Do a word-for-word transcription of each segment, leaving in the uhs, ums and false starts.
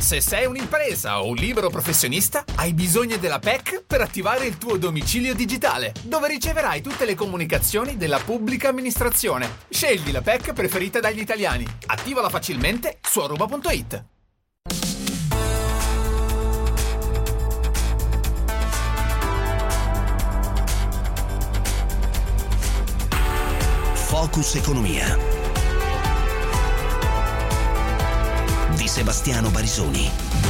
Se sei un'impresa o un libero professionista, hai bisogno della P E C per attivare il tuo domicilio digitale, dove riceverai tutte le comunicazioni della pubblica amministrazione. Scegli la P E C preferita dagli italiani. Attivala facilmente su aruba punto it. Focus Economia di Sebastiano Barisoni.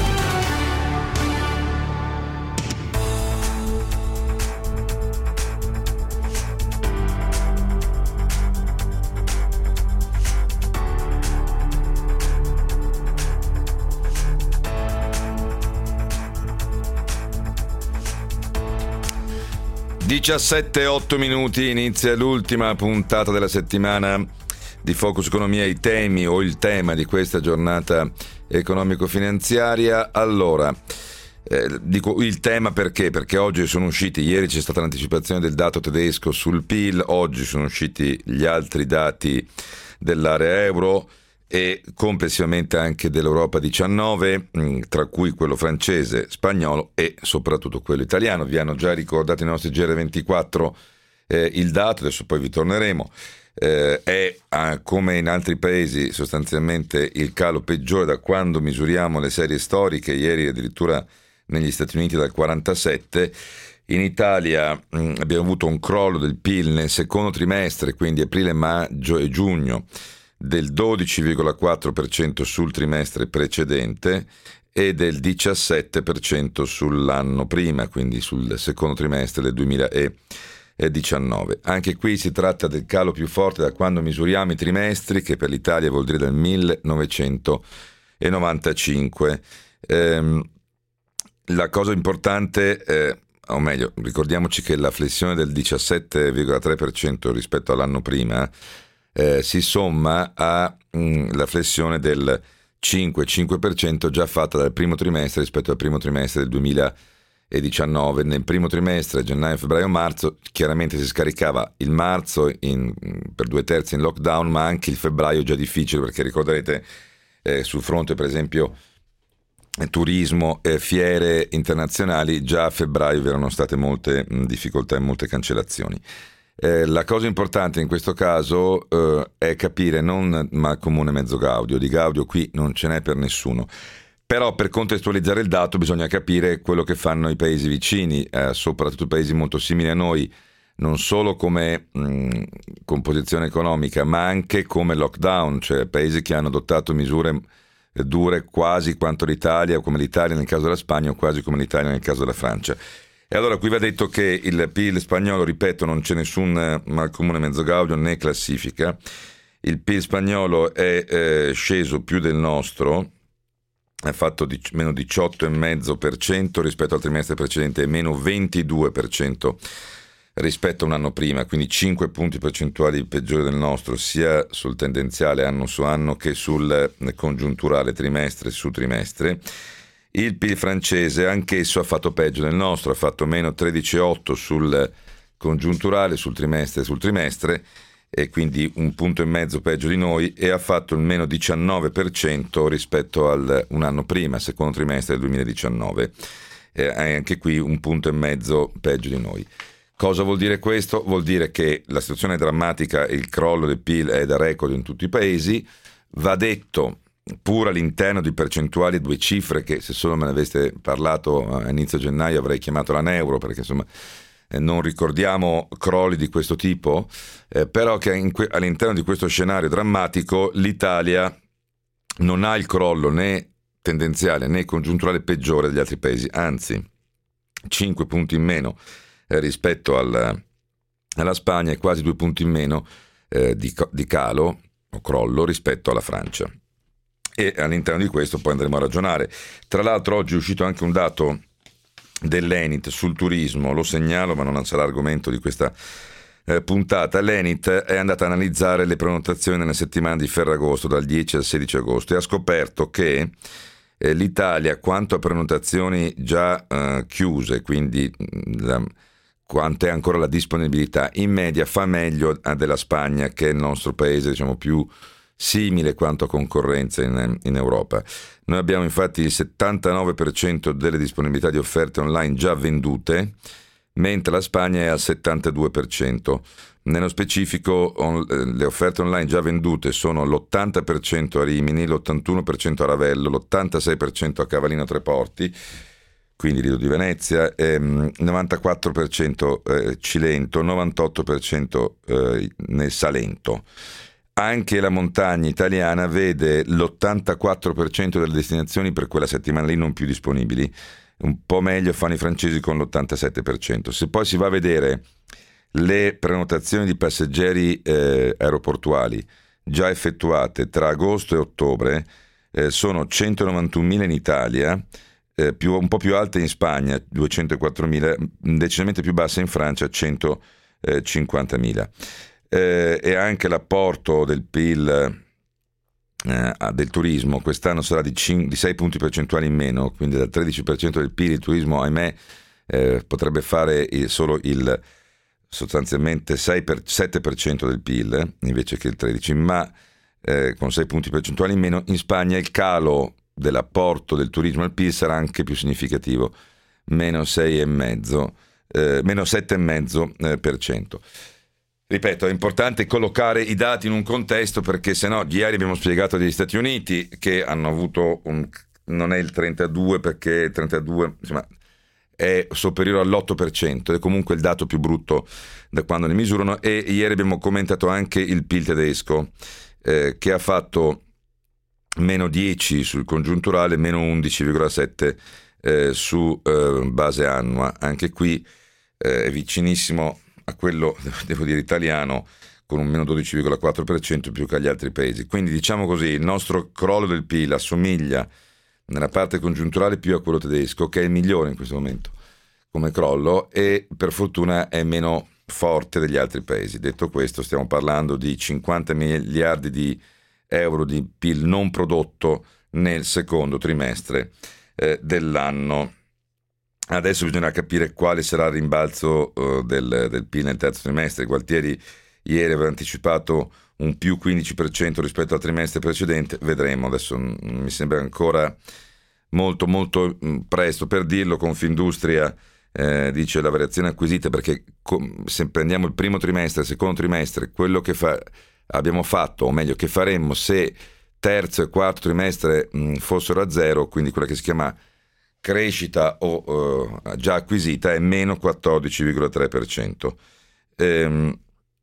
diciassette e otto minuti, inizia l'ultima puntata della settimana di Focus Economia, i temi o il tema di questa giornata economico-finanziaria. Allora, eh, dico il tema perché? Perché oggi sono usciti, ieri c'è stata l'anticipazione del dato tedesco sul P I L, oggi sono usciti gli altri dati dell'area euro e complessivamente anche dell'Europa diciannove, tra cui quello francese, spagnolo e soprattutto quello italiano. Vi hanno già ricordato i nostri G R ventiquattro eh, il dato, adesso poi vi torneremo. Eh, è ah, come in altri paesi sostanzialmente il calo peggiore da quando misuriamo le serie storiche, ieri addirittura negli Stati Uniti dal quarantasette. In Italia mh, abbiamo avuto un crollo del P I L nel secondo trimestre, quindi aprile, maggio e giugno, del dodici virgola quattro per cento sul trimestre precedente e del diciassette per cento sull'anno prima, quindi sul secondo trimestre del duemiladiciannove. Anche qui si tratta del calo più forte da quando misuriamo i trimestri, che per l'Italia vuol dire dal millenovecentonovantacinque. Ehm, la cosa importante, eh, o meglio, ricordiamoci che la flessione del diciassette virgola tre per cento rispetto all'anno prima Eh, si somma alla flessione del cinque virgola cinque per cento già fatta dal primo trimestre rispetto al primo trimestre del duemiladiciannove. Nel primo trimestre, gennaio, febbraio, marzo, chiaramente si scaricava il marzo in, per due terzi in lockdown, ma anche il febbraio già difficile, perché ricorderete eh, sul fronte per esempio turismo e fiere internazionali già a febbraio vi erano state molte mh, difficoltà e molte cancellazioni. Eh, la cosa importante in questo caso eh, è capire non mal comune mezzo Gaudio, di Gaudio qui non ce n'è per nessuno, però per contestualizzare il dato bisogna capire quello che fanno i paesi vicini, eh, soprattutto paesi molto simili a noi, non solo come mh, composizione economica ma anche come lockdown, cioè paesi che hanno adottato misure dure quasi quanto l'Italia, o come l'Italia nel caso della Spagna, o quasi come l'Italia nel caso della Francia. E allora qui va detto che il P I L spagnolo, ripeto, non c'è nessun malcomune mezzo Gaudio né classifica. Il P I L spagnolo è eh, sceso più del nostro, ha fatto di, meno diciotto virgola cinque per cento rispetto al trimestre precedente e meno ventidue per cento rispetto a un anno prima, quindi cinque punti percentuali peggiore del nostro, sia sul tendenziale anno su anno che sul congiunturale trimestre su trimestre. Il P I L francese anch'esso ha fatto peggio del nostro, ha fatto meno tredici virgola otto sul congiunturale, sul trimestre sul trimestre, e quindi un punto e mezzo peggio di noi, e ha fatto il meno diciannove per cento rispetto al un anno prima, secondo trimestre del duemiladiciannove, e anche qui un punto e mezzo peggio di noi. Cosa vuol dire questo? Vuol dire che la situazione è drammatica, il crollo del P I L è da record in tutti i paesi. Va detto, pur all'interno di percentuali due cifre che se solo me ne aveste parlato a inizio gennaio avrei chiamato la neuro, perché insomma eh, non ricordiamo crolli di questo tipo, eh, però che in que- all'interno di questo scenario drammatico l'Italia non ha il crollo né tendenziale né congiunturale peggiore degli altri paesi, anzi cinque punti in meno eh, rispetto al, alla Spagna e quasi due punti in meno eh, di, di calo o crollo rispetto alla Francia. E all'interno di questo poi andremo a ragionare. Tra l'altro oggi è uscito anche un dato dell'Enit sul turismo, lo segnalo ma non sarà argomento di questa eh, puntata. L'Enit è andata a analizzare le prenotazioni nella settimana di Ferragosto dal dieci al sedici agosto e ha scoperto che eh, l'Italia, quanto a prenotazioni già eh, chiuse, quindi la, quanta è ancora la disponibilità, in media fa meglio della Spagna, che è il nostro paese diciamo più simile quanto a concorrenza in, in Europa. Noi abbiamo infatti il settantanove per cento delle disponibilità di offerte online già vendute, mentre la Spagna è al settantadue per cento. Nello specifico on, le offerte online già vendute sono l'ottanta per cento a Rimini, l'ottantuno per cento a Ravello, l'ottantasei per cento a Cavallino Treporti, quindi Lido di Venezia, ehm, novantaquattro per cento eh, Cilento, novantotto per cento eh, nel Salento. Anche la montagna italiana vede l'ottantaquattro per cento delle destinazioni per quella settimana lì non più disponibili. Un po' meglio fanno i francesi con l'ottantasette per cento. Se poi si va a vedere le prenotazioni di passeggeri eh, aeroportuali già effettuate tra agosto e ottobre, eh, sono centonovantunomila in Italia, eh, più, un po' più alte in Spagna, duecentoquattromila, decisamente più basse in Francia, centocinquantamila. Eh, e anche l'apporto del P I L eh, del turismo quest'anno sarà di, cinque, di sei punti percentuali in meno, quindi dal tredici per cento del P I L il turismo, ahimè, eh, potrebbe fare il, solo il sostanzialmente sei per, sette per cento del P I L invece che il tredici per cento, ma eh, con sei punti percentuali in meno. In Spagna il calo dell'apporto del turismo al P I L sarà anche più significativo, meno sei e mezzo, eh, meno sette virgola cinque per cento. Ripeto, è importante collocare i dati in un contesto, perché se no, ieri abbiamo spiegato degli Stati Uniti che hanno avuto un, non è il trentadue perché il trentadue insomma è superiore all'otto per cento, è comunque il dato più brutto da quando ne misurano. E ieri abbiamo commentato anche il P I L tedesco eh, che ha fatto meno dieci sul congiunturale, meno undici virgola sette eh, su eh, base annua. Anche qui eh, è vicinissimo a quello, devo dire, italiano, con un meno dodici virgola quattro per cento più che agli altri paesi. Quindi diciamo così, il nostro crollo del P I L assomiglia nella parte congiunturale più a quello tedesco, che è il migliore in questo momento come crollo, e per fortuna è meno forte degli altri paesi. Detto questo, stiamo parlando di cinquanta miliardi di euro di P I L non prodotto nel secondo trimestre eh, dell'anno. Adesso bisogna capire quale sarà il rimbalzo uh, del, del P I L nel terzo trimestre. Gualtieri ieri aveva anticipato un più quindici per cento rispetto al trimestre precedente, vedremo. Adesso mh, mi sembra ancora molto molto mh, presto per dirlo. Confindustria eh, dice la variazione acquisita, perché com- se prendiamo il primo trimestre, il secondo trimestre, quello che fa- abbiamo fatto, o meglio che faremmo se terzo e quarto trimestre mh, fossero a zero, quindi quella che si chiama crescita o uh, già acquisita, è meno quattordici virgola tre per cento. Ehm,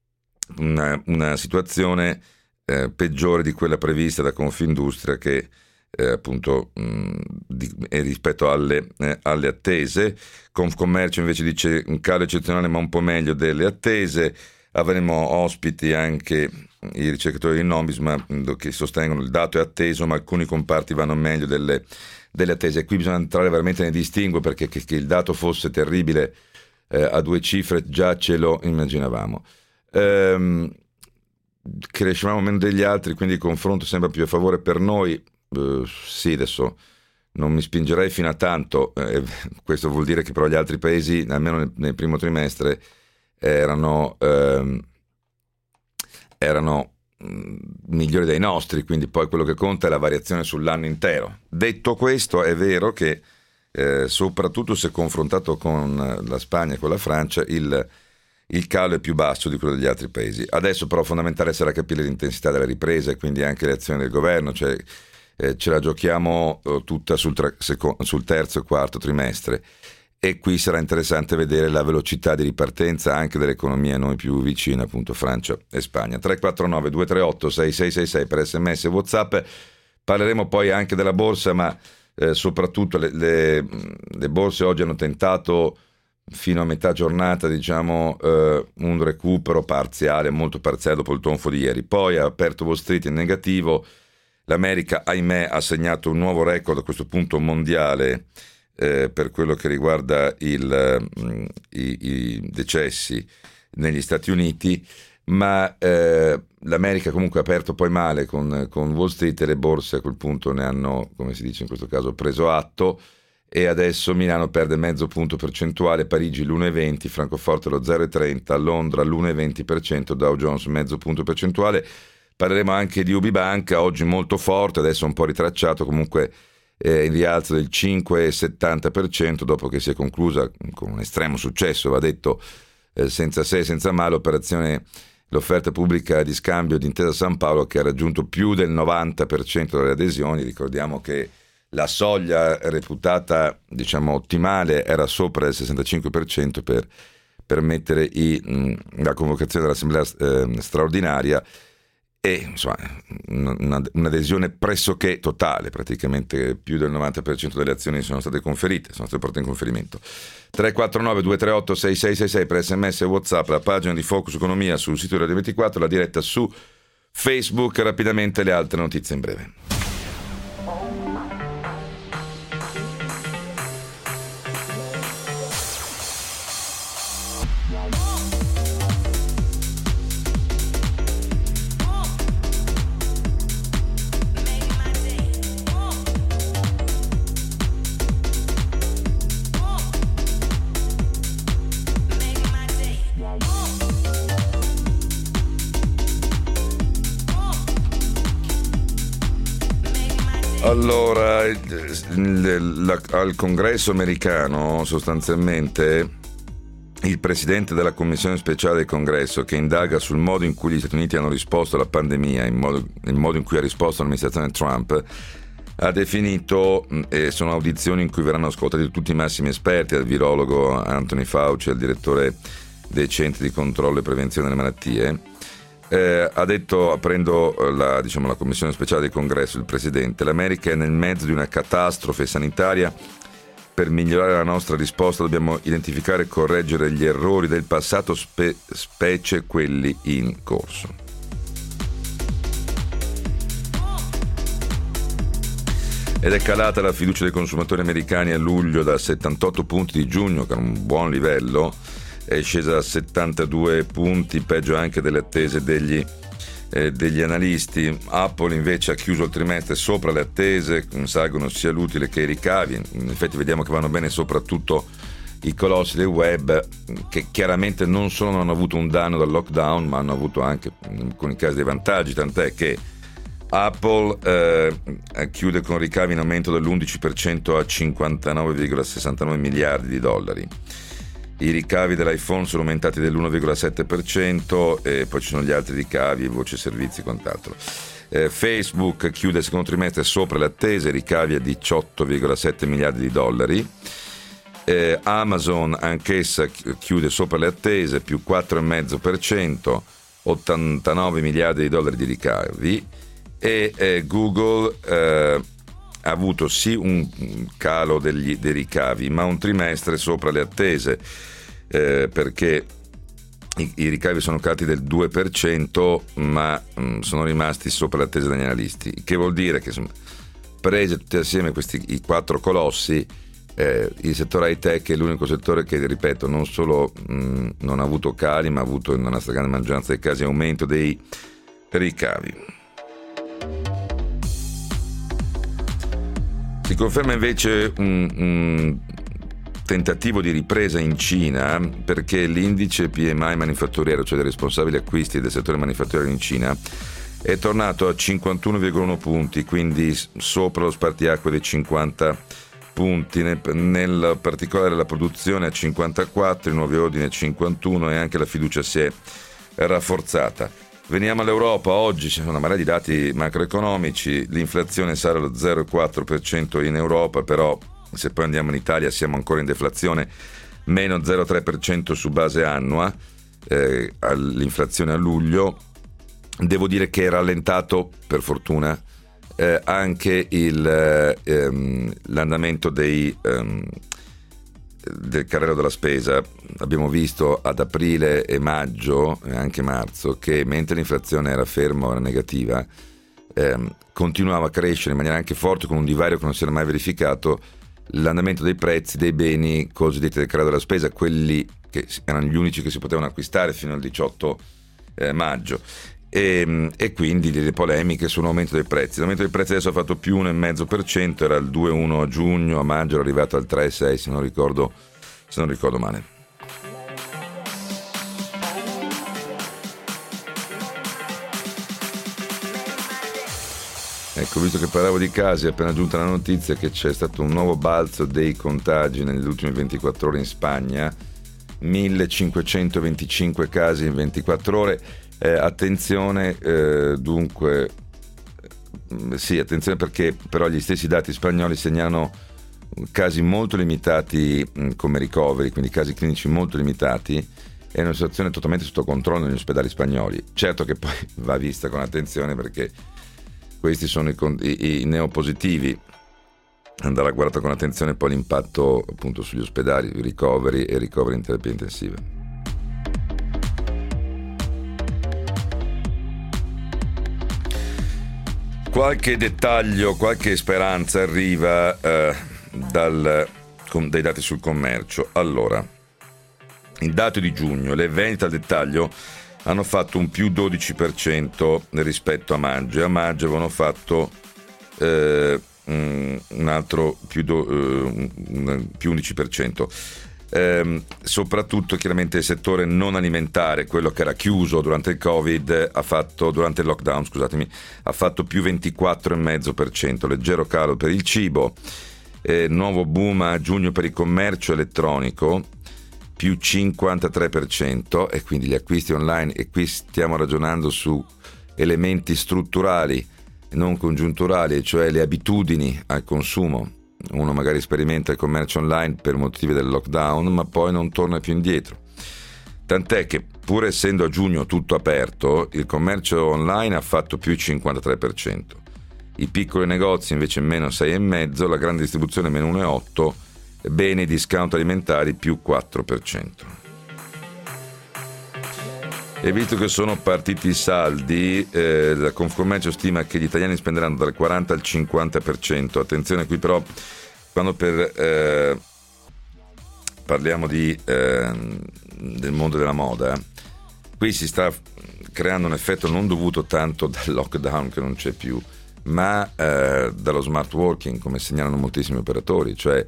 una, una situazione eh, peggiore di quella prevista da Confindustria, che eh, appunto mh, di, è rispetto alle, eh, alle attese. Confcommercio invece dice un calo eccezionale ma un po' meglio delle attese. Avremo ospiti anche i ricercatori di Nomisma che sostengono il dato è atteso, ma alcuni comparti vanno meglio delle delle attese. Qui bisogna entrare veramente nei distinguo, perché che, che il dato fosse terribile eh, a due cifre già ce lo immaginavamo. Ehm, crescevamo meno degli altri, quindi il confronto sembra più a favore per noi. Eh, sì, adesso non mi spingerei fino a tanto, eh, questo vuol dire che però gli altri paesi, almeno nel, nel primo trimestre, erano ehm, erano migliori dei nostri, quindi poi quello che conta è la variazione sull'anno intero. Detto questo, è vero che eh, soprattutto se confrontato con la Spagna e con la Francia il, il calo è più basso di quello degli altri paesi. Adesso però fondamentale sarà capire l'intensità della ripresa e quindi anche le azioni del governo, cioè eh, ce la giochiamo eh, tutta sul, tra- seco- sul terzo e quarto trimestre. E qui sarà interessante vedere la velocità di ripartenza anche dell'economia noi più vicina, appunto Francia e Spagna. tre quattro nove due tre otto sei sei sei sei per sms e WhatsApp. Parleremo poi anche della borsa, ma eh, soprattutto le, le, le borse oggi hanno tentato fino a metà giornata, diciamo, eh, un recupero parziale, molto parziale dopo il tonfo di ieri. Poi ha aperto Wall Street in negativo. L'America, ahimè, ha segnato un nuovo record a questo punto mondiale Eh, per quello che riguarda il, mh, i, i decessi negli Stati Uniti, ma eh, l'America comunque ha aperto poi male con, con Wall Street, e le borse a quel punto ne hanno, come si dice in questo caso, preso atto, e adesso Milano perde mezzo punto percentuale, Parigi l'uno virgola venti, Francoforte lo zero virgola trenta, Londra l'uno virgola venti per cento, Dow Jones mezzo punto percentuale. Parleremo anche di UbiBanca, oggi molto forte, adesso un po' ritracciato, comunque eh, in rialzo del cinque virgola settanta per cento dopo che si è conclusa con un estremo successo, va detto, eh, senza se e senza ma, l'operazione, l'offerta pubblica di scambio di Intesa San Paolo, che ha raggiunto più del novanta per cento delle adesioni. Ricordiamo che la soglia reputata, diciamo, ottimale era sopra il sessantacinque per cento per permettere i, mh, la convocazione dell'assemblea eh, straordinaria, e insomma una, un'adesione pressoché totale, praticamente più del novanta per cento delle azioni sono state conferite, sono state portate in conferimento. Tre quattro nove due tre otto sei sei sei sei per sms e WhatsApp, la pagina di Focus Economia sul sito di Radio ventiquattro, la diretta su Facebook. Rapidamente le altre notizie in breve. Allora, al Congresso americano sostanzialmente il presidente della commissione speciale del Congresso, che indaga sul modo in cui gli Stati Uniti hanno risposto alla pandemia, il modo, il modo in cui ha risposto l'amministrazione Trump, ha definito, e sono audizioni in cui verranno ascoltati tutti i massimi esperti, dal virologo Anthony Fauci al direttore dei centri di controllo e prevenzione delle malattie. Eh, ha detto, aprendo la, diciamo, la commissione speciale del Congresso, il presidente: l'America è nel mezzo di una catastrofe sanitaria. Per migliorare la nostra risposta dobbiamo identificare e correggere gli errori del passato, spe- specie quelli in corso. Ed è calata la fiducia dei consumatori americani a luglio da settantotto punti di giugno, che è un buon livello, è scesa a settantadue punti, peggio anche delle attese degli, eh, degli analisti. Apple invece ha chiuso il trimestre sopra le attese, salgono sia l'utile che i ricavi. In effetti vediamo che vanno bene soprattutto i colossi del web, che chiaramente non solo non hanno avuto un danno dal lockdown, ma hanno avuto anche in alcuni casi dei vantaggi, tant'è che Apple eh, chiude con ricavi in aumento dell'undici per cento a cinquantanove virgola sessantanove miliardi di dollari. I ricavi dell'iPhone sono aumentati dell'uno virgola sette per cento, e poi ci sono gli altri ricavi, voce servizi e quant'altro. Eh, Facebook chiude il secondo trimestre sopra le attese, ricavi a diciotto virgola sette miliardi di dollari. Eh, Amazon anch'essa chiude sopra le attese, più quattro virgola cinque per cento, ottantanove miliardi di dollari di ricavi. E eh, Google eh, ha avuto sì un calo degli, dei ricavi, ma un trimestre sopra le attese, eh, perché i, i ricavi sono calati del due per cento, ma mh, sono rimasti sopra le attese degli analisti, che vuol dire che, insomma, presi tutti assieme questi i quattro colossi, eh, il settore high tech è l'unico settore che, ripeto, non solo mh, non ha avuto cali, ma ha avuto nella stragrande maggioranza dei casi aumento dei ricavi. Si conferma invece un, un tentativo di ripresa in Cina, perché l'indice P M I manifatturiero, cioè dei responsabili acquisti del settore manifatturiero in Cina, è tornato a cinquantuno virgola uno punti, quindi sopra lo spartiacque dei cinquanta punti, nel, nel particolare la produzione a cinquantaquattro, i nuovi ordini a cinquantuno, e anche la fiducia si è rafforzata. Veniamo all'Europa. Oggi c'è una marea di dati macroeconomici, l'inflazione sale allo zero virgola quattro per cento in Europa, però se poi andiamo in Italia siamo ancora in deflazione, meno zero virgola tre per cento su base annua, eh, l'inflazione a luglio. Devo dire che è rallentato, per fortuna, eh, anche il, eh, ehm, l'andamento dei... Ehm, del carrello della spesa. Abbiamo visto ad aprile e maggio e anche marzo che mentre l'inflazione era ferma o era negativa, ehm, continuava a crescere in maniera anche forte, con un divario che non si era mai verificato, l'andamento dei prezzi dei beni cosiddetti del carrello della spesa, quelli che erano gli unici che si potevano acquistare fino al diciotto eh, maggio. E, e quindi le polemiche sull'aumento dei prezzi. L'aumento dei prezzi adesso ha fatto più uno virgola cinque per cento, era il due virgola uno a giugno, a maggio era arrivato al tre virgola sei, se non ricordo, se non ricordo male. Ecco, visto che parlavo di casi, è appena giunta la notizia che c'è stato un nuovo balzo dei contagi nelle ultime ventiquattro ore in Spagna, millecinquecentoventicinque casi in ventiquattro ore. Eh, attenzione, eh, dunque, eh, sì, attenzione perché però gli stessi dati spagnoli segnalano casi molto limitati mh, come ricoveri, quindi casi clinici molto limitati. È una situazione totalmente sotto controllo negli ospedali spagnoli. Certo che poi va vista con attenzione perché questi sono i, i, i neopositivi, andrà guardato con attenzione poi l'impatto appunto sugli ospedali, ricoveri e ricoveri in terapia intensiva. Qualche dettaglio, qualche speranza arriva eh, dal, con, dai dati sul commercio. Allora, il dato di giugno, le vendite al dettaglio hanno fatto un più dodici per cento rispetto a maggio, e a maggio avevano fatto eh, un altro più, do, eh, più undici per cento. Eh, soprattutto chiaramente il settore non alimentare, quello che era chiuso durante il Covid, ha fatto, durante il lockdown, scusatemi, ha fatto più ventiquattro virgola cinque per cento, leggero calo per il cibo, eh, nuovo boom a giugno per il commercio elettronico, più cinquantatré per cento, e quindi gli acquisti online, e qui stiamo ragionando su elementi strutturali non congiunturali, cioè le abitudini al consumo. Uno magari sperimenta il commercio online per motivi del lockdown, ma poi non torna più indietro. Tant'è che, pur essendo a giugno tutto aperto, il commercio online ha fatto più cinquantatré per cento. I piccoli negozi invece meno sei virgola cinque per cento, la grande distribuzione meno uno virgola otto per cento, beni discount alimentari più quattro per cento. E visto che sono partiti i saldi, eh, la Confcommercio stima che gli italiani spenderanno dal quaranta al cinquanta per cento. Attenzione qui però, quando per, eh, parliamo di, eh, del mondo della moda, qui si sta creando un effetto non dovuto tanto dal lockdown che non c'è più, ma eh, dallo smart working, come segnalano moltissimi operatori, cioè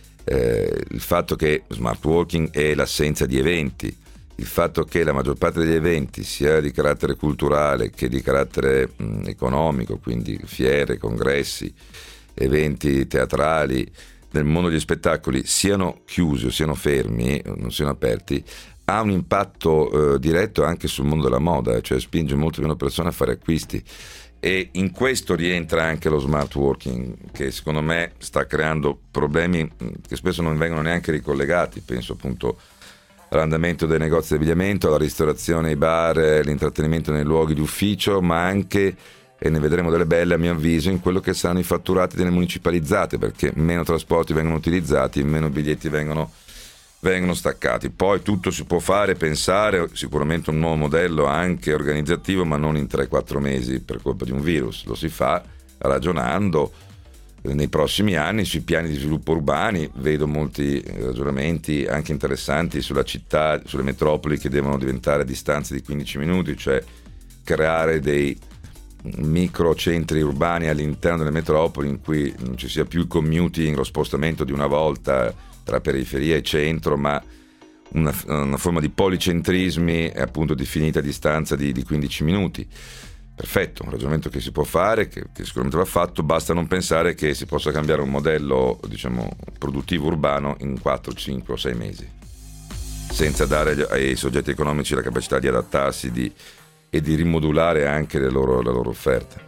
eh, il fatto che smart working è l'assenza di eventi, il fatto che la maggior parte degli eventi, sia di carattere culturale che di carattere mh, economico, quindi fiere, congressi, eventi teatrali, nel mondo degli spettacoli, siano chiusi o siano fermi, non siano aperti, ha un impatto eh, diretto anche sul mondo della moda, cioè spinge molto meno persone a fare acquisti. E in questo rientra anche lo smart working, che secondo me sta creando problemi che spesso non vengono neanche ricollegati. Penso appunto all'andamento dei negozi di abbigliamento, alla ristorazione, ai bar, l'intrattenimento nei luoghi di ufficio, ma anche, e ne vedremo delle belle a mio avviso, in quello che saranno i fatturati delle municipalizzate, perché meno trasporti vengono utilizzati, meno biglietti vengono, vengono staccati. Poi tutto si può fare, pensare, sicuramente un nuovo modello anche organizzativo, ma non in tre quattro mesi per colpa di un virus. Lo si fa ragionando nei prossimi anni sui piani di sviluppo urbani. Vedo molti ragionamenti anche interessanti sulla città, sulle metropoli che devono diventare a distanze di quindici minuti, cioè creare dei micro centri urbani all'interno delle metropoli in cui non ci sia più il commuting, lo spostamento di una volta tra periferia e centro, ma una, una forma di policentrismi appunto di finita distanza di, di quindici minuti. Perfetto, un ragionamento che si può fare, che, che sicuramente va fatto, basta non pensare che si possa cambiare un modello, diciamo, produttivo urbano in quattro, cinque o sei mesi, senza dare ai soggetti economici la capacità di adattarsi di, e di rimodulare anche le loro, le loro offerte.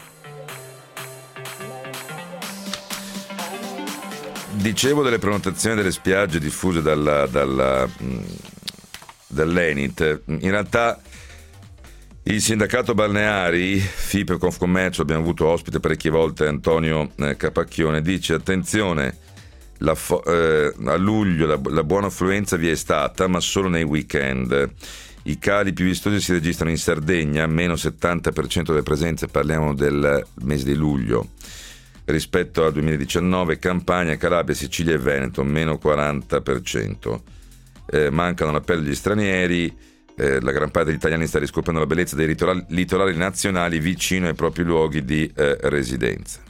Dicevo delle prenotazioni delle spiagge diffuse dalla, dalla, dall'Enit. In realtà il sindacato balneari, F I P e Confcommercio, abbiamo avuto ospite parecchie volte Antonio eh, Capacchione, dice attenzione, la fo- eh, a luglio la, la buona affluenza vi è stata, ma solo nei weekend. I cali più vistosi si registrano in Sardegna, meno settanta per cento delle presenze, parliamo del mese di luglio, rispetto al duemiladiciannove, Campania, Calabria, Sicilia e Veneto, meno quaranta per cento. Eh, mancano l'appello degli stranieri. Eh, la gran parte degli italiani sta riscoprendo la bellezza dei litorali, litorali nazionali vicino ai propri luoghi di eh, residenza.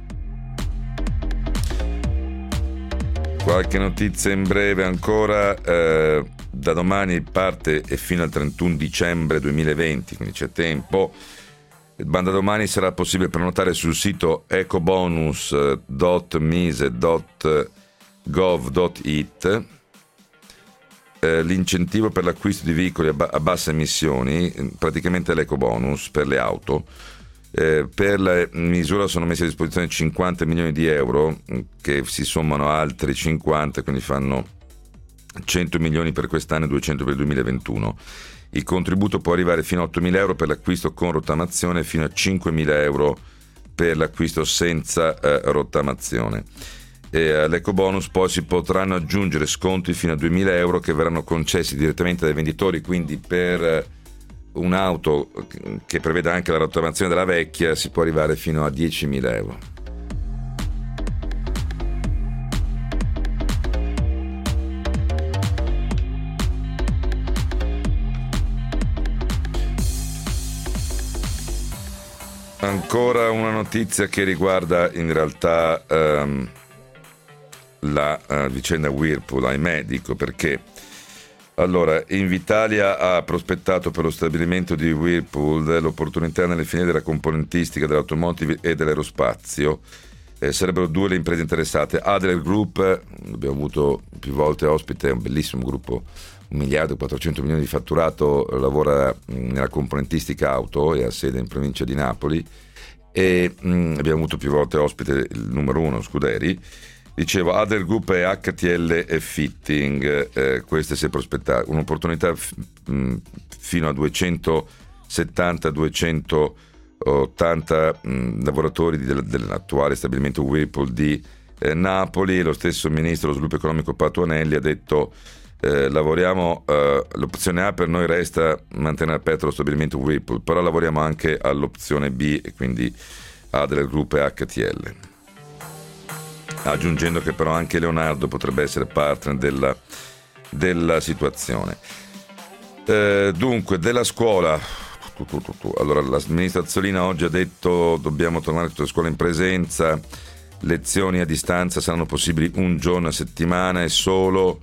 Qualche notizia in breve ancora. Eh, da domani parte e fino al trentuno dicembre duemilaventi, quindi c'è tempo, Da domani sarà possibile prenotare sul sito ecobonus punto mise punto gov punto it eh, l'incentivo per l'acquisto di veicoli a, ba- a basse emissioni, praticamente l'ecobonus per le auto. Eh, per la misura sono messi a disposizione cinquanta milioni di euro che si sommano a altri cinquanta, quindi fanno cento milioni per quest'anno e duecento per il duemilaventuno. Il contributo può arrivare fino a ottomila euro per l'acquisto con rottamazione e fino a cinquemila euro per l'acquisto senza eh, rottamazione. E all'ecobonus poi si potranno aggiungere sconti fino a duemila euro che verranno concessi direttamente dai venditori, quindi per un'auto che preveda anche la rottamazione della vecchia si può arrivare fino a diecimila euro. Ancora una notizia che riguarda in realtà um, la uh, vicenda Whirlpool, ahimè, dico perché. Allora, Invitalia ha prospettato per lo stabilimento di Whirlpool l'opportunità nelle filiere della componentistica dell'automotive e dell'aerospazio. Eh, sarebbero due le imprese interessate. Adler Group, abbiamo avuto più volte ospite, è un bellissimo gruppo, un miliardo e quattrocento milioni di fatturato, lavora nella componentistica auto e ha sede in provincia di Napoli, e mh, abbiamo avuto più volte ospite il numero uno Scuderi. Dicevo, Adler Group e H T L e Fitting, eh, queste si è prospettata un'opportunità f- mh, fino a duecentosettanta duecentottanta mh, lavoratori del, dell'attuale stabilimento Whirlpool di eh, Napoli. Lo stesso ministro dello sviluppo economico Patuanelli ha detto eh, lavoriamo, eh, l'opzione A per noi resta mantenere aperto lo stabilimento Whirlpool, però lavoriamo anche all'opzione B, e quindi Adler Group e H T L. Aggiungendo che però anche Leonardo potrebbe essere partner della, della situazione. Eh, dunque, della scuola, allora la ministra Azzolina oggi ha detto dobbiamo tornare tutte le scuole in presenza, lezioni a distanza saranno possibili un giorno a settimana e solo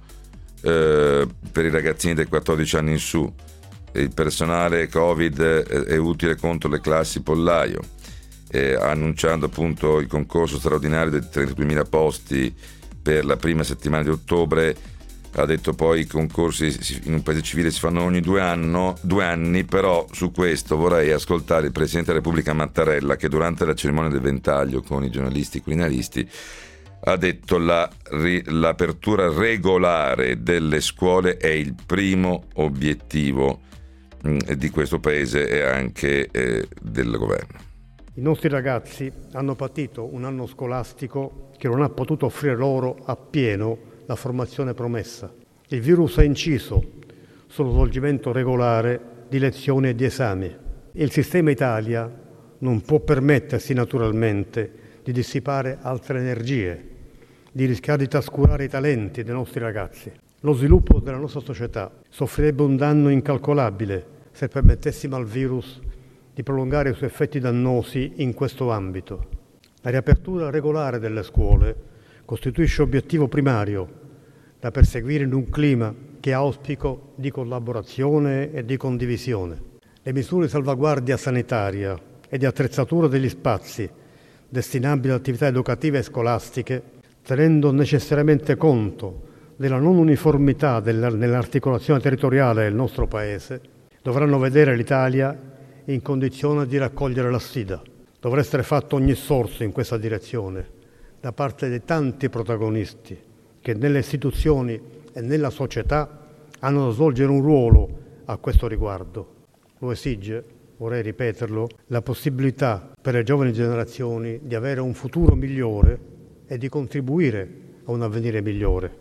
eh, per i ragazzini dai quattordici anni in su. Il personale Covid è utile contro le classi pollaio. Eh, annunciando appunto il concorso straordinario di trentaduemila posti per la prima settimana di ottobre. Ha detto poi i concorsi in un paese civile si fanno ogni due, anno, due anni, però su questo vorrei ascoltare il Presidente della Repubblica Mattarella, che durante la cerimonia del ventaglio con i giornalisti e criminalisti ha detto la, l'apertura regolare delle scuole è il primo obiettivo mh, di questo paese e anche eh, del governo. I nostri ragazzi hanno patito un anno scolastico che non ha potuto offrire loro appieno la formazione promessa. Il virus ha inciso sullo svolgimento regolare di lezioni e di esami. Il sistema Italia non può permettersi naturalmente di dissipare altre energie, di rischiare di trascurare i talenti dei nostri ragazzi. Lo sviluppo della nostra società soffrirebbe un danno incalcolabile se permettessimo al virus di prolungare i suoi effetti dannosi in questo ambito. La riapertura regolare delle scuole costituisce obiettivo primario da perseguire in un clima che auspico di collaborazione e di condivisione. Le misure di salvaguardia sanitaria e di attrezzatura degli spazi destinabili ad attività educative e scolastiche, tenendo necessariamente conto della non uniformità della, nell'articolazione territoriale del nostro Paese, dovranno vedere l'Italia in condizione di raccogliere la sfida. Dovrà essere fatto ogni sforzo in questa direzione da parte di tanti protagonisti che nelle istituzioni e nella società hanno da svolgere un ruolo a questo riguardo. Lo esige, vorrei ripeterlo, la possibilità per le giovani generazioni di avere un futuro migliore e di contribuire a un avvenire migliore.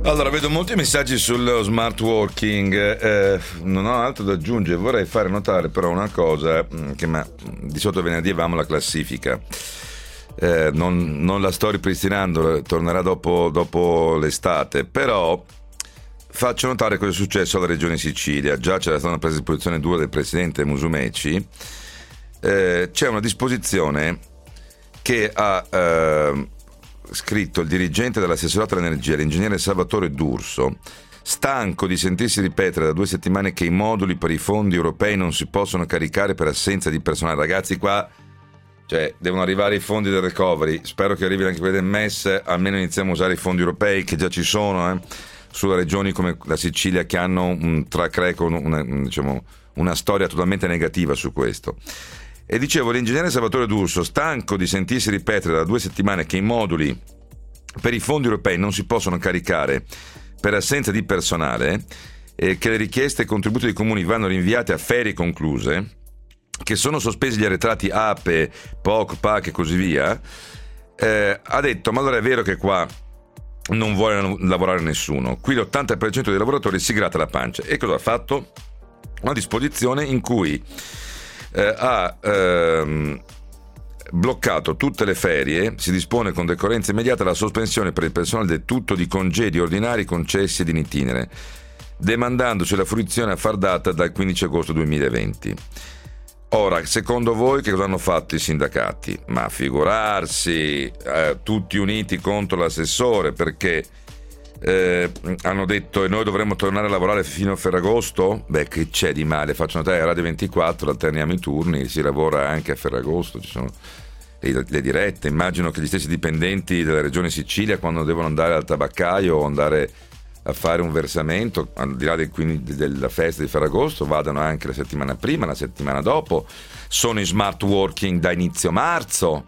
Allora, vedo molti messaggi sullo smart working, eh, non ho altro da aggiungere, vorrei fare notare però una cosa, che ma, di solito venerdì avevamo la classifica, eh, non, non la sto ripristinando, tornerà dopo, dopo l'estate, però faccio notare cosa è successo alla regione Sicilia. Già c'era stata una presa di posizione dura del presidente Musumeci, eh, c'è una disposizione che ha... Eh, scritto il dirigente dell'assessorato all'energia, l'ingegnere Salvatore D'Urso, stanco di sentirsi ripetere da due settimane che i moduli per i fondi europei non si possono caricare per assenza di personale. Ragazzi, qua cioè devono arrivare i fondi del recovery, spero che arrivino anche quelli del M E S, almeno iniziamo a usare i fondi europei che già ci sono, eh, sulle regioni come la Sicilia che hanno un track record, una, diciamo, una storia totalmente negativa su questo. E dicevo, l'ingegnere Salvatore D'Urso, stanco di sentirsi ripetere da due settimane che i moduli per i fondi europei non si possono caricare per assenza di personale, e che le richieste e contributi dei comuni vanno rinviate a ferie concluse, che sono sospesi gli arretrati A P E, P O C, P A C e così via, eh, ha detto: ma allora è vero che qua non vuole lavorare nessuno, qui l'ottanta per cento dei lavoratori si gratta la pancia. E cosa ha fatto? Una disposizione in cui Eh, ha ehm, bloccato tutte le ferie, si dispone con decorrenza immediata la sospensione per il personale del tutto di congedi ordinari concessi ed in itinere, demandandoci la fruizione a far data dal quindici agosto duemilaventi. Ora, secondo voi che cosa hanno fatto i sindacati? Ma figurarsi, eh, tutti uniti contro l'assessore, perché Eh, hanno detto: e noi dovremmo tornare a lavorare fino a Ferragosto? Beh, che c'è di male? Faccio notare a Radio ventiquattro, alterniamo i turni, si lavora anche a Ferragosto, ci sono le, le dirette. Immagino che gli stessi dipendenti della regione Sicilia, quando devono andare al tabaccaio o andare a fare un versamento, al di là del, quindi, della festa di Ferragosto, vadano anche la settimana prima, la settimana dopo. Sono in smart working da inizio marzo,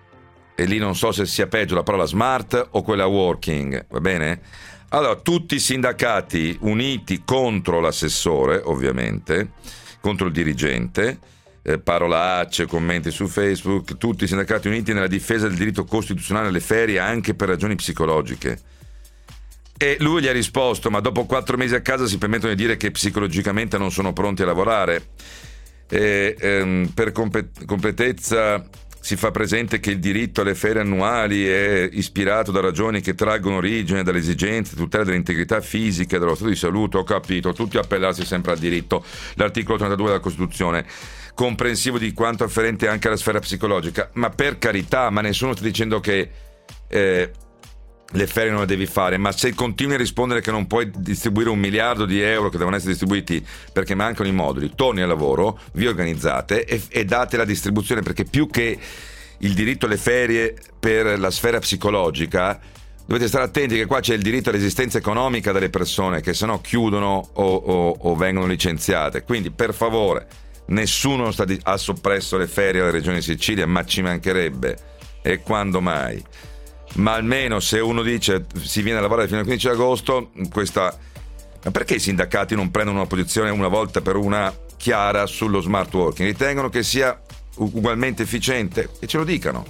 e lì non so se sia peggio la parola smart o quella working, va bene? Allora, tutti i sindacati uniti contro l'assessore, ovviamente, contro il dirigente, eh, parolacce, commenti su Facebook, tutti i sindacati uniti nella difesa del diritto costituzionale alle ferie anche per ragioni psicologiche. E lui gli ha risposto: ma dopo quattro mesi a casa si permettono di dire che psicologicamente non sono pronti a lavorare? E, ehm, per compet- completezza si fa presente che il diritto alle ferie annuali è ispirato da ragioni che traggono origine dalle esigenze di tutela dell'integrità fisica e dello stato di salute. Ho capito, tutti appellarsi sempre al diritto. L'articolo trentadue della Costituzione, comprensivo di quanto afferente anche alla sfera psicologica. Ma per carità, ma nessuno sta dicendo che eh, le ferie non le devi fare, ma se continui a rispondere che non puoi distribuire un miliardo di euro che devono essere distribuiti perché mancano i moduli, torni al lavoro, vi organizzate e, e date la distribuzione, perché più che il diritto alle ferie per la sfera psicologica dovete stare attenti che qua c'è il diritto all'esistenza economica delle persone che sennò chiudono o, o, o vengono licenziate. Quindi per favore, nessuno sta di- ha soppresso le ferie alla regione Sicilia, ma ci mancherebbe, e quando mai. Ma almeno se uno dice si viene a lavorare fino al quindici agosto, questa... ma perché i sindacati non prendono una posizione una volta per una chiara sullo smart working? Ritengono che sia ugualmente efficiente? E ce lo dicano.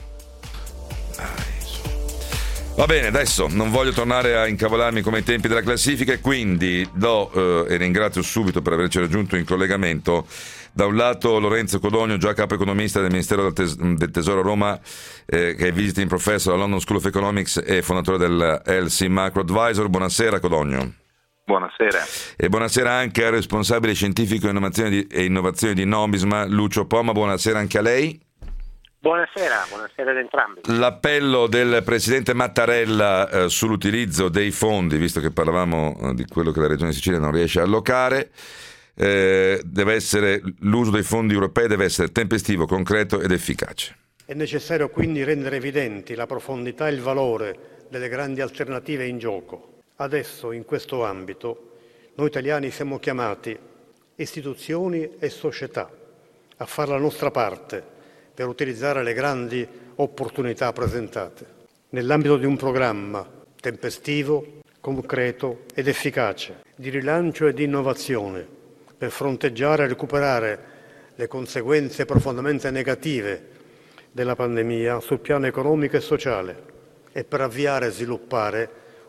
Va bene, adesso non voglio tornare a incavolarmi come ai tempi della classifica, e quindi do eh, e ringrazio subito per averci raggiunto in collegamento. Da un lato Lorenzo Codogno, già capo economista del Ministero del, Tes- del Tesoro a Roma, eh, che è visiting professor alla London School of Economics e fondatore del L C Macro Advisor. Buonasera Codogno. Buonasera. E buonasera anche al responsabile scientifico e innovazione di, e innovazione di Nomisma, Lucio Pomma. Buonasera anche a lei. Buonasera, buonasera ad entrambi. L'appello del presidente Mattarella eh, sull'utilizzo dei fondi, visto che parlavamo eh, di quello che la regione Sicilia non riesce a allocare, eh, deve essere l'uso dei fondi europei deve essere tempestivo, concreto ed efficace. È necessario quindi rendere evidenti la profondità e il valore delle grandi alternative in gioco. Adesso, in questo ambito, noi italiani siamo chiamati, istituzioni e società, a fare la nostra parte per utilizzare le grandi opportunità presentate nell'ambito di un programma tempestivo, concreto ed efficace di rilancio e di innovazione per fronteggiare e recuperare le conseguenze profondamente negative della pandemia sul piano economico e sociale e per avviare e sviluppare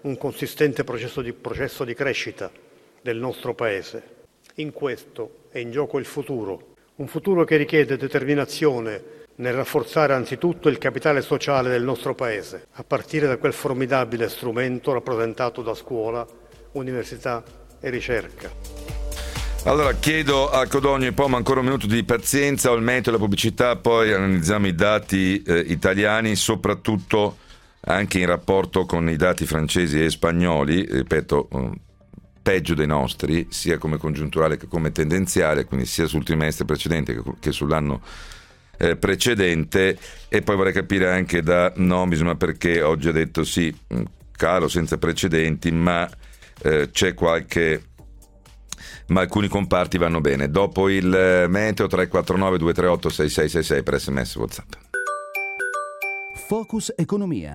un consistente processo di, processo di crescita del nostro Paese. In questo è in gioco il futuro, un futuro che richiede determinazione nel rafforzare anzitutto il capitale sociale del nostro Paese, a partire da quel formidabile strumento rappresentato da scuola, università e ricerca. Allora chiedo a Codogno e Poma ancora un minuto di pazienza, ho il meteo e la pubblicità, poi analizziamo i dati eh, italiani, soprattutto anche in rapporto con i dati francesi e spagnoli, ripeto, eh, peggio dei nostri, sia come congiunturale che come tendenziale, quindi sia sul trimestre precedente che, che sull'anno eh, precedente. E poi vorrei capire anche da Nomisma perché oggi ha detto sì, calo senza precedenti, ma eh, c'è qualche... ma alcuni comparti vanno bene. Dopo il meteo tre quattro nove due tre otto sei sei sei sei per sms WhatsApp. Focus Economia.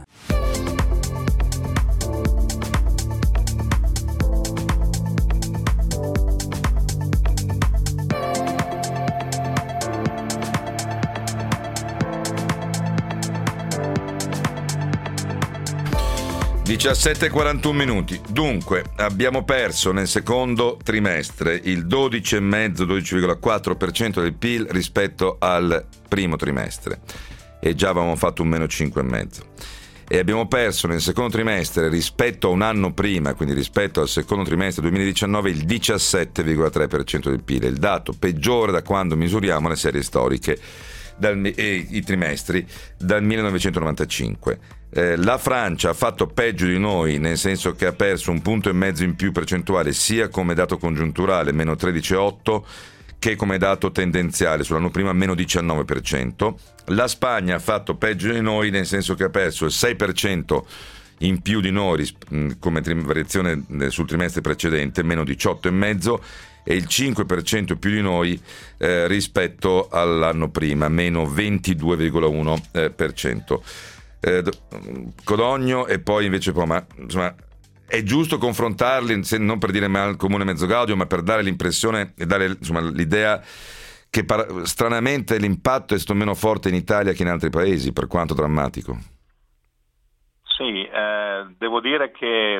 diciassette e quarantuno minuti. Dunque, abbiamo perso nel secondo trimestre il dodici virgola cinque dodici virgola quattro per cento del P I L rispetto al primo trimestre e già avevamo fatto un meno cinque virgola cinque. E abbiamo perso nel secondo trimestre rispetto a un anno prima, quindi rispetto al secondo trimestre duemiladiciannove, il diciassette virgola tre per cento del P I L, il dato peggiore da quando misuriamo le serie storiche dal, e i trimestri dal millenovecentonovantacinque. Eh, la Francia ha fatto peggio di noi, nel senso che ha perso un punto e mezzo in più percentuale sia come dato congiunturale, meno tredici virgola otto, che come dato tendenziale sull'anno prima, meno diciannove per cento. La Spagna ha fatto peggio di noi, nel senso che ha perso il sei per cento in più di noi come variazione sul trimestre precedente, meno diciotto virgola cinque, e il cinque per cento più di noi eh, rispetto all'anno prima, meno ventidue virgola uno per cento. Eh, Codogno e poi invece Poma, insomma, è giusto confrontarli, non per dire mal comune mezzo gaudio, ma per dare l'impressione e dare insomma l'idea che par- stranamente l'impatto è stato meno forte in Italia che in altri paesi, per quanto drammatico. Sì, eh, devo dire che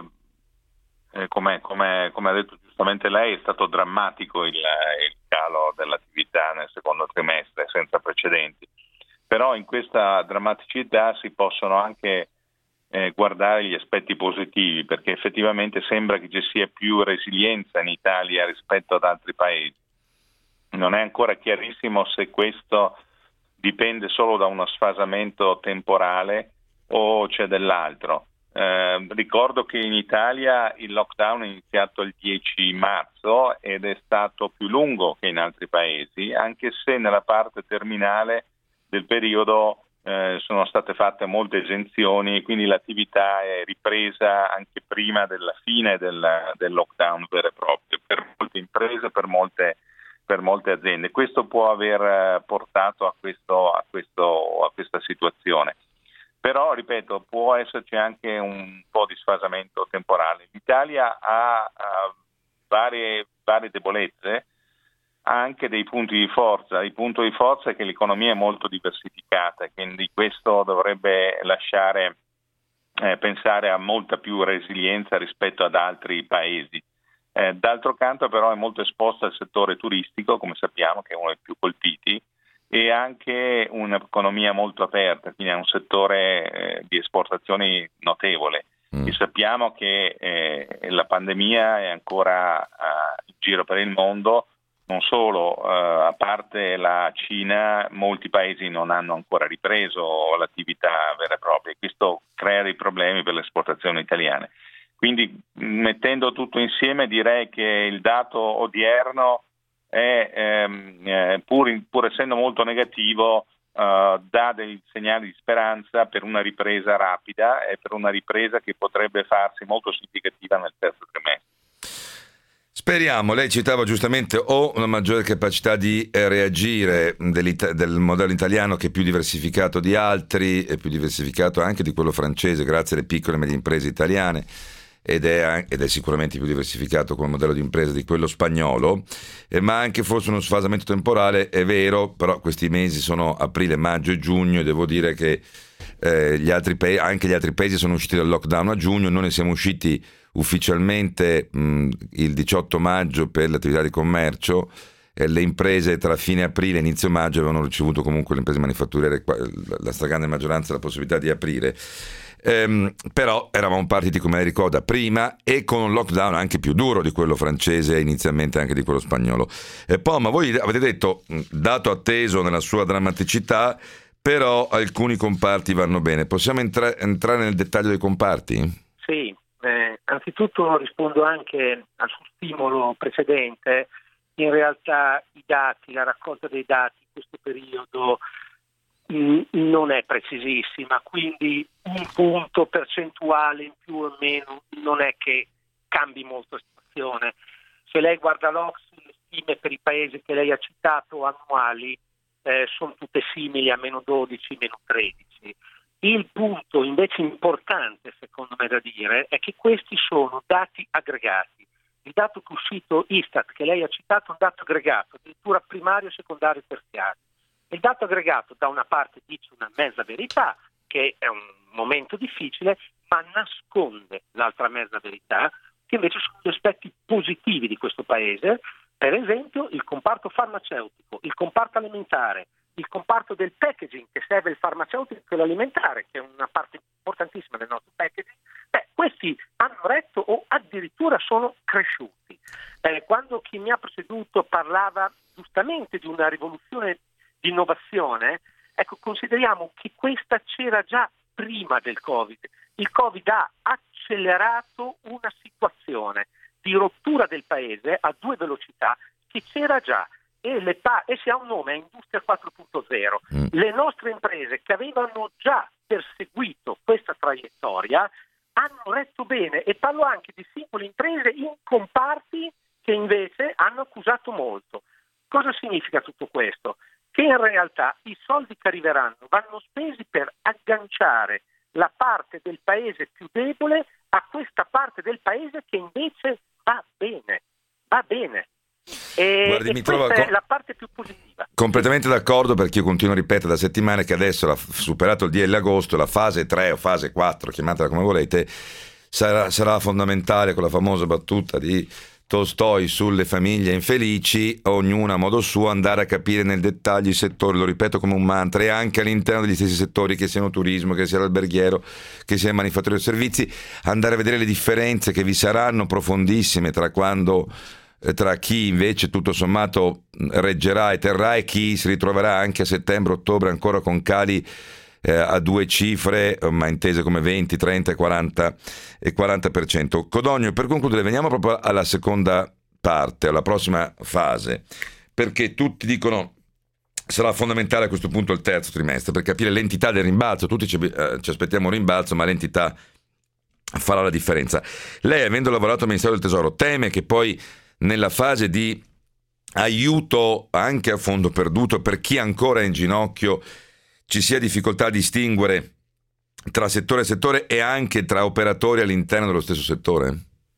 eh, come, come, come ha detto giustamente lei, è stato drammatico il, il calo dell'attività nel secondo trimestre senza precedenti. Però in questa drammaticità si possono anche eh, guardare gli aspetti positivi, perché effettivamente sembra che ci sia più resilienza in Italia rispetto ad altri paesi. Non è ancora chiarissimo se questo dipende solo da uno sfasamento temporale o c'è dell'altro. Eh, ricordo che in Italia il lockdown è iniziato il dieci marzo ed è stato più lungo che in altri paesi, anche se nella parte terminale del periodo eh, sono state fatte molte esenzioni, quindi l'attività è ripresa anche prima della fine del, del lockdown vero e proprio, per molte imprese, per molte, per molte aziende. Questo può aver portato a, questo, a, questo, a questa situazione. Però, ripeto, può esserci anche un po' di sfasamento temporale. L'Italia ha, ha varie, varie debolezze, ha anche dei punti di forza. Il punto di forza è che l'economia è molto diversificata, quindi questo dovrebbe lasciare eh, pensare a molta più resilienza rispetto ad altri paesi. Eh, d'altro canto però è molto esposta al settore turistico, come sappiamo, che è uno dei più colpiti, e anche un'economia molto aperta, quindi è un settore eh, di esportazioni notevole. Mm. E sappiamo che eh, la pandemia è ancora eh, in giro per il mondo. Non solo, eh, a parte la Cina, molti paesi non hanno ancora ripreso l'attività vera e propria e questo crea dei problemi per le esportazioni italiane. Quindi, mettendo tutto insieme, direi che il dato odierno è, ehm, eh, pur, in, pur essendo molto negativo, eh, dà dei segnali di speranza per una ripresa rapida e per una ripresa che potrebbe farsi molto significativa nel terzo trimestre. Speriamo. Lei citava giustamente o una maggiore capacità di reagire del modello italiano, che è più diversificato di altri, è più diversificato anche di quello francese grazie alle piccole e medie imprese italiane, ed è, ed è sicuramente più diversificato come modello di impresa di quello spagnolo, eh, ma anche forse uno sfasamento temporale, è vero, però questi mesi sono aprile, maggio e giugno, e devo dire che eh, gli altri pa- anche gli altri paesi sono usciti dal lockdown a giugno, noi ne siamo usciti ufficialmente mh, il diciotto maggio per l'attività di commercio. Le imprese tra fine aprile e inizio maggio avevano ricevuto, comunque le imprese manifatturiere, la stragrande maggioranza, la possibilità di aprire, ehm, però eravamo partiti, come lei ricorda, prima e con un lockdown anche più duro di quello francese e inizialmente anche di quello spagnolo. E poi, ma voi avete detto, dato atteso nella sua drammaticità, però alcuni comparti vanno bene. Possiamo entra- entrare nel dettaglio dei comparti? Sì, eh, anzitutto rispondo anche al suo stimolo precedente. In realtà i dati, la raccolta dei dati in questo periodo mh, non è precisissima, quindi un punto percentuale in più o meno non è che cambi molto la situazione. Se lei guarda l'O C S, le stime per i paesi che lei ha citato annuali eh, sono tutte simili, a meno dodici, meno tredici. Il punto invece importante, secondo me, da dire è che questi sono dati aggregati. Il dato che è uscito Istat, che lei ha citato, è un dato aggregato, addirittura primario, secondario e terziario. Il dato aggregato da una parte dice una mezza verità, che è un momento difficile, ma nasconde l'altra mezza verità, che invece sono gli aspetti positivi di questo paese. Per esempio il comparto farmaceutico, il comparto alimentare, il comparto del packaging che serve il farmaceutico e l'alimentare, che è una parte importantissima del nostro packaging. Beh, questi hanno retto o addirittura sono cresciuti. Eh, quando chi mi ha preceduto parlava giustamente di una rivoluzione di innovazione, ecco, consideriamo che questa c'era già prima del Covid. Il Covid ha accelerato una situazione di rottura del paese a due velocità che c'era già. E, le pa- e si ha un nome, è Industria quattro punto zero. Mm. Le nostre imprese che avevano già perseguito questa traiettoria hanno retto bene, e parlo anche di singole imprese in comparti che invece hanno accusato molto. Cosa significa tutto questo? Che in realtà i soldi che arriveranno vanno spesi per agganciare la parte del paese più debole a questa parte del paese che invece va bene, va bene. E, Guardi, e mi questa trova è la parte più positiva. Completamente d'accordo, perché io continuo a ripetere da settimane che adesso, superato il dieci agosto, la fase tre o fase quattro, chiamatela come volete, sarà, sarà fondamentale, con la famosa battuta di Tolstoi sulle famiglie infelici, ognuna a modo suo, andare a capire nel dettaglio i settori, lo ripeto come un mantra, e anche all'interno degli stessi settori, che siano turismo, che sia l'alberghiero, che sia il manifatturiero servizi, andare a vedere le differenze che vi saranno profondissime tra quando tra chi invece tutto sommato reggerà e terrà e chi si ritroverà anche a settembre-ottobre ancora con cali eh, a due cifre, ma intese come venti, trenta e quaranta e quaranta per cento. Codogno, per concludere, veniamo proprio alla seconda parte, alla prossima fase, perché tutti dicono sarà fondamentale a questo punto il terzo trimestre per capire l'entità del rimbalzo. Tutti ci, eh, ci aspettiamo un rimbalzo, ma l'entità farà la differenza. Lei, avendo lavorato al Ministero del Tesoro, teme che poi nella fase di aiuto anche a fondo perduto per chi ancora è in ginocchio ci sia difficoltà a distinguere tra settore e settore e anche tra operatori all'interno dello stesso settore?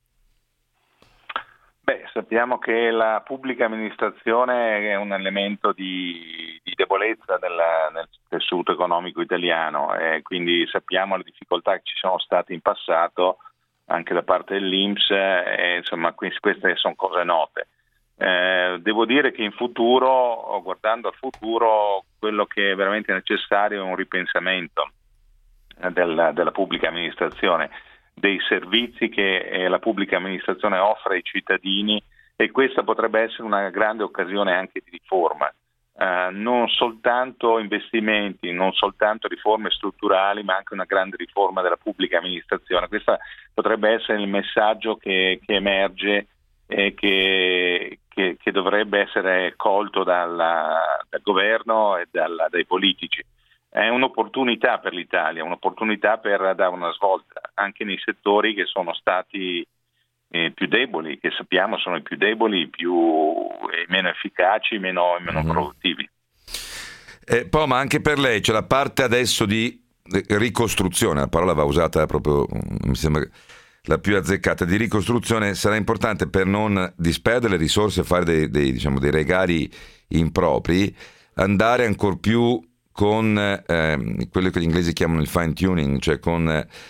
Beh, sappiamo che la pubblica amministrazione è un elemento di, di debolezza della, nel tessuto economico italiano, e quindi sappiamo le difficoltà che ci sono state in passato anche da parte dell'I N P S, e insomma queste sono cose note. Eh, devo dire che in futuro, guardando al futuro, quello che è veramente necessario è un ripensamento della, della pubblica amministrazione, dei servizi che la pubblica amministrazione offre ai cittadini, e questa potrebbe essere una grande occasione anche di riforma. Uh, non soltanto investimenti, non soltanto riforme strutturali, ma anche una grande riforma della pubblica amministrazione. Questo potrebbe essere il messaggio che, che emerge e che, che, che dovrebbe essere colto dalla, dal governo e dalla, dai politici. È un'opportunità per l'Italia, un'opportunità per dare una svolta anche nei settori che sono stati Eh, più deboli, che sappiamo sono i più deboli, più eh, meno efficaci, meno, meno mm-hmm. produttivi. Eh, poi, ma anche per lei c'è la parte adesso di ricostruzione, la parola va usata proprio, mi sembra, la più azzeccata. Di ricostruzione sarà importante, per non disperdere le risorse e fare dei, dei, diciamo, dei regali impropri, andare ancor più con eh, quello che gli inglesi chiamano il fine tuning, cioè con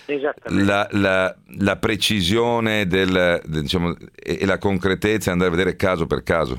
la, la, la precisione del, del, diciamo, e, e la concretezza, andare a vedere caso per caso.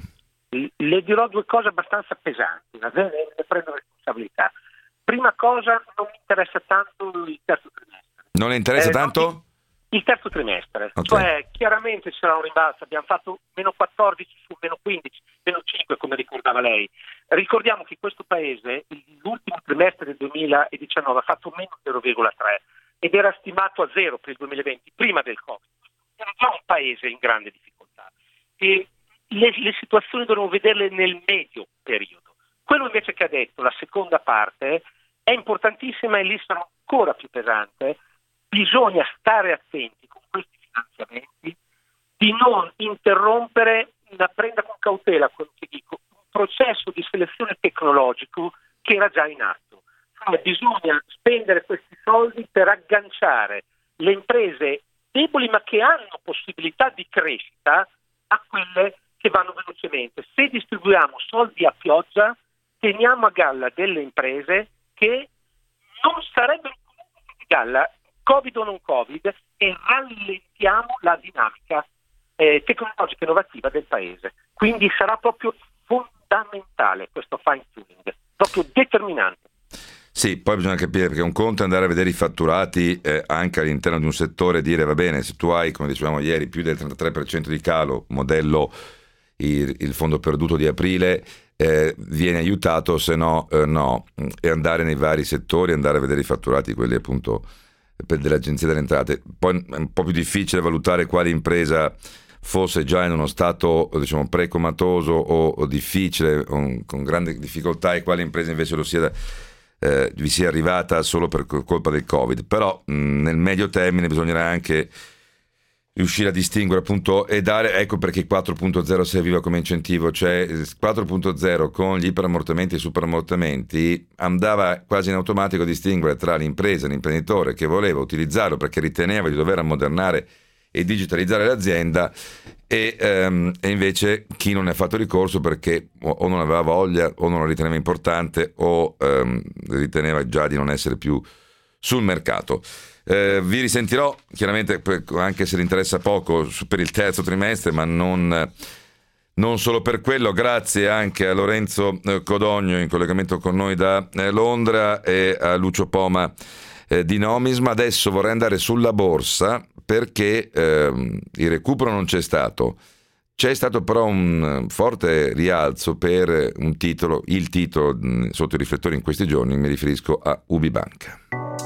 Le dirò due cose abbastanza pesanti, ne prendo responsabilità. Prima cosa, non mi interessa tanto il terzo trimestre. Non le interessa eh, tanto? Il terzo trimestre, okay. Cioè chiaramente sarà un rimbalzo, abbiamo fatto meno quattordici su meno quindici, meno cinque come ricordava lei. Ricordiamo che questo paese l'ultimo trimestre del duemiladiciannove ha fatto meno zero virgola tre ed era stimato a zero per il duemilaventi, prima del Covid. Era già un paese in grande difficoltà e le, le situazioni dovremo vederle nel medio periodo. Quello invece che ha detto, la seconda parte, è importantissima e lì sarà ancora più pesante. Bisogna stare attenti con questi finanziamenti di non interrompere, la prenda con cautela quello che dico, un processo di selezione tecnologico che era già in atto. Cioè, bisogna spendere questi soldi per agganciare le imprese deboli ma che hanno possibilità di crescita a quelle che vanno velocemente. Se distribuiamo soldi a pioggia, teniamo a galla delle imprese che non sarebbero comunque a galla, Covid o non Covid, e rallentiamo la dinamica eh, tecnologica innovativa del paese. Quindi sarà proprio fondamentale questo fine tuning, proprio determinante. Sì, poi bisogna capire, perché un conto è andare a vedere i fatturati eh, anche all'interno di un settore e dire va bene, se tu hai, come dicevamo ieri, più del trentatré per cento di calo, modello il, il fondo perduto di aprile, eh, viene aiutato, se no eh, no, e andare nei vari settori, andare a vedere i fatturati, quelli appunto per dell'Agenzia delle Entrate. Poi è un po' più difficile valutare quale impresa fosse già in uno stato, diciamo, precomatoso o, o difficile, o, con grande difficoltà, e quale impresa invece lo sia, eh, vi sia arrivata solo per colpa del Covid. Però mh, nel medio termine bisognerà anche riuscire a distinguere, appunto, e dare, ecco perché quattro punto zero serviva come incentivo, cioè quattro punto zero con gli iperammortamenti e superammortamenti andava quasi in automatico a distinguere tra l'impresa, l'imprenditore che voleva utilizzarlo perché riteneva di dover ammodernare e digitalizzare l'azienda e, um, e invece chi non ne ha fatto ricorso perché o, o non aveva voglia o non lo riteneva importante o um, riteneva già di non essere più sul mercato. Eh, vi risentirò chiaramente, anche se vi interessa poco, per il terzo trimestre, ma non, non solo per quello. Grazie anche a Lorenzo Codogno in collegamento con noi da Londra e a Lucio Poma eh, di Nomisma. Adesso vorrei andare sulla borsa perché eh, il recupero non c'è stato. C'è stato però un forte rialzo per un titolo, il titolo mh, sotto i riflettori in questi giorni, mi riferisco a Ubibanca.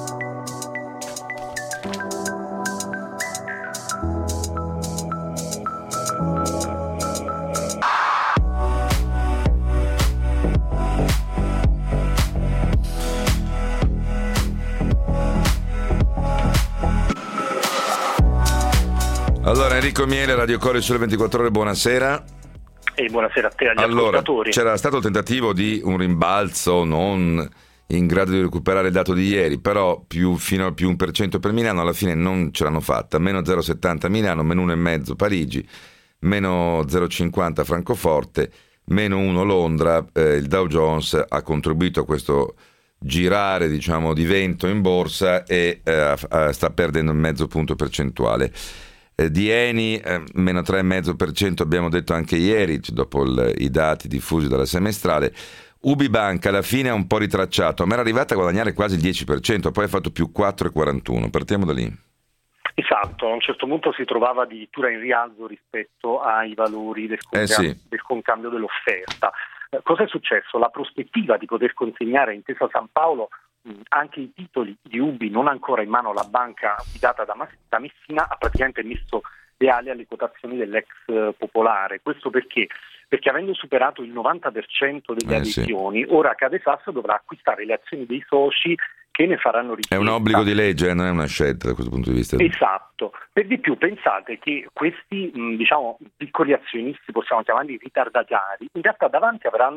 Allora, Enrico Miele, Radio Cori Sole ventiquattro Ore, buonasera. E buonasera a te, agli allora, ascoltatori. C'era stato il tentativo di un rimbalzo non in grado di recuperare il dato di ieri, però più, fino al più uno per cento per Milano, alla fine non ce l'hanno fatta. Meno zero virgola settanta Milano, meno uno virgola cinque Parigi, meno zero virgola cinquanta Francoforte, meno uno Londra. Eh, il Dow Jones ha contribuito a questo girare, diciamo, di vento in borsa e eh, sta perdendo un mezzo punto percentuale. Eh, di Eni eh, meno tre virgola cinque per cento abbiamo detto anche ieri, dopo il, i dati diffusi dalla semestrale. Ubibanca alla fine ha un po' ritracciato, ma era arrivata a guadagnare quasi il dieci per cento, poi ha fatto più quattro virgola quarantuno. Partiamo da lì. Esatto, a un certo punto si trovava addirittura in rialzo rispetto ai valori del, concambio, eh sì. del concambio dell'offerta. Eh, cosa è successo? La prospettiva di poter consegnare a Intesa San Paolo anche i titoli di Ubi non ancora in mano alla banca guidata da, da Messina ha praticamente messo le ali alle quotazioni dell'ex Popolare. Questo perché? Perché avendo superato il novanta per cento delle eh, adesioni, sì. ora Cade Sasso dovrà acquistare le azioni dei soci che ne faranno richiesta. È un obbligo di legge, eh, non è una scelta da questo punto di vista. Esatto. Per di più pensate che questi mh, diciamo piccoli azionisti, possiamo chiamarli ritardatari, in realtà davanti avranno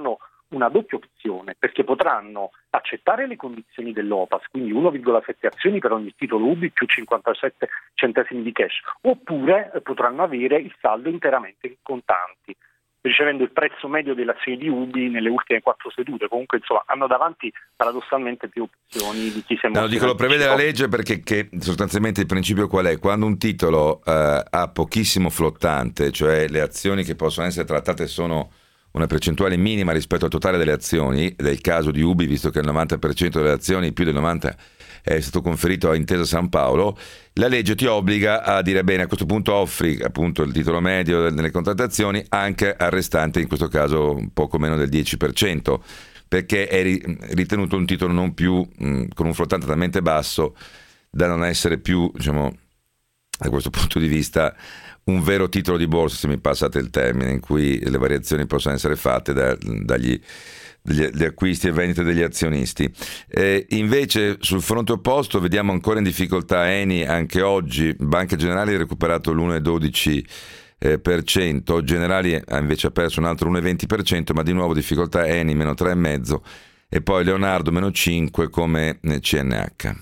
una doppia opzione, perché potranno accettare le condizioni dell'O P A S, quindi uno virgola sette azioni per ogni titolo Ubi più cinquantasette centesimi di cash, oppure potranno avere il saldo interamente in contanti, ricevendo il prezzo medio delle azioni di Ubi nelle ultime quattro sedute. Comunque, insomma, hanno davanti paradossalmente più opzioni di chi si è mosso. No, dico, lo prevede la legge perché che sostanzialmente il principio qual è? Quando un titolo eh, ha pochissimo flottante, cioè le azioni che possono essere trattate sono una percentuale minima rispetto al totale delle azioni, ed è il caso di Ubi, visto che il novanta per cento delle azioni, più del novanta per cento è stato conferito a Intesa San Paolo, la legge ti obbliga a dire bene, a questo punto offri appunto il titolo medio nelle contrattazioni anche al restante, in questo caso poco meno del dieci per cento, perché è ritenuto un titolo non più mh, con un flottante talmente basso da non essere più, diciamo, da questo punto di vista un vero titolo di borsa, se mi passate il termine, in cui le variazioni possono essere fatte da, dagli, dagli acquisti e vendite degli azionisti. Eh, invece sul fronte opposto vediamo ancora in difficoltà Eni anche oggi. Banca Generali ha recuperato l'uno virgola dodici per cento, Generali ha invece perso un altro uno virgola venti per cento, ma di nuovo difficoltà Eni meno tre virgola cinque per cento e poi Leonardo meno cinque come C N H.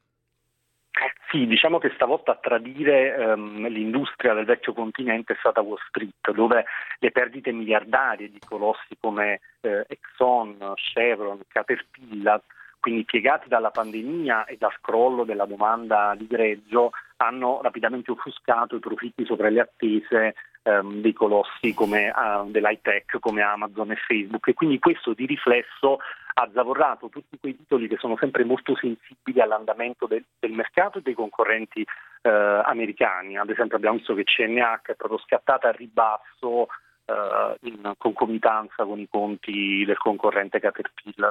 Sì, diciamo che stavolta a tradire ehm, l'industria del vecchio continente è stata Wall Street, dove le perdite miliardarie di colossi come eh, Exxon, Chevron, Caterpillar, quindi piegati dalla pandemia e dal crollo della domanda di greggio, hanno rapidamente offuscato i profitti sopra le attese ehm, dei colossi come uh, dell'high tech come Amazon e Facebook, e quindi questo di riflesso ha zavorrato tutti quei titoli che sono sempre molto sensibili all'andamento del, del mercato e dei concorrenti eh, americani. Ad esempio abbiamo visto che C N H è proprio scattata al ribasso eh, in concomitanza con i conti del concorrente Caterpillar.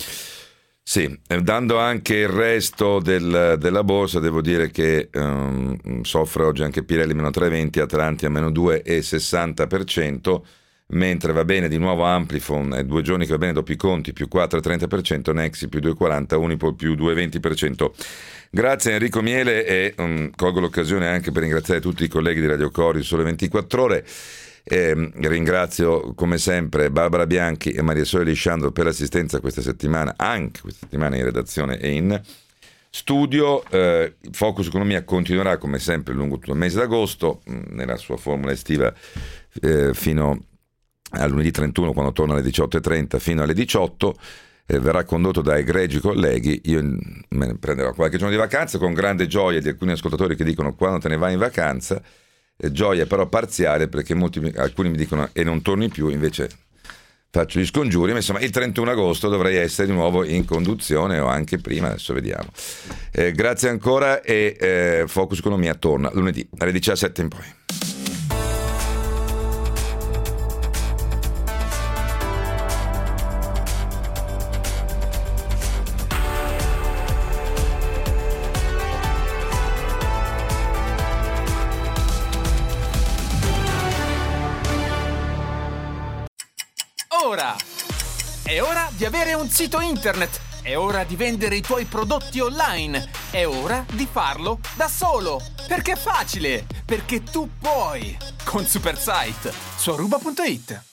Sì, dando anche il resto del, della borsa, devo dire che um, soffre oggi anche Pirelli meno tre virgola venti, Atlantia meno due virgola sessanta per cento, mentre va bene di nuovo Amplifon, è due giorni che va bene dopo i conti, più quattro virgola trenta per cento, Nexi più due virgola quaranta, Unipol più due virgola venti per cento. Grazie Enrico Miele e um, colgo l'occasione anche per ringraziare tutti i colleghi di Radio Cori Sole ventiquattro Ore. Eh, ringrazio come sempre Barbara Bianchi e Maria Sole Lisciandro per l'assistenza questa settimana, anche questa settimana in redazione e in studio. eh, Focus Economia continuerà come sempre lungo tutto il mese d'agosto mh, nella sua formula estiva eh, fino a lunedì trentuno, quando torna alle diciotto e trenta fino alle diciotto. Eh, verrà condotto da egregi colleghi. Io me ne prenderò qualche giorno di vacanza, con grande gioia di alcuni ascoltatori che dicono quando te ne vai in vacanza. Eh, gioia però parziale, perché molti, alcuni mi dicono e non torni più, invece faccio gli scongiuri, ma insomma il trentuno agosto dovrei essere di nuovo in conduzione o anche prima, adesso vediamo. Eh, grazie ancora e eh, Focus Economia torna lunedì alle diciassette in poi. Ora è ora di avere un sito internet, è ora di vendere i tuoi prodotti online, è ora di farlo da solo, perché è facile, perché tu puoi, con Supersite su aruba punto it.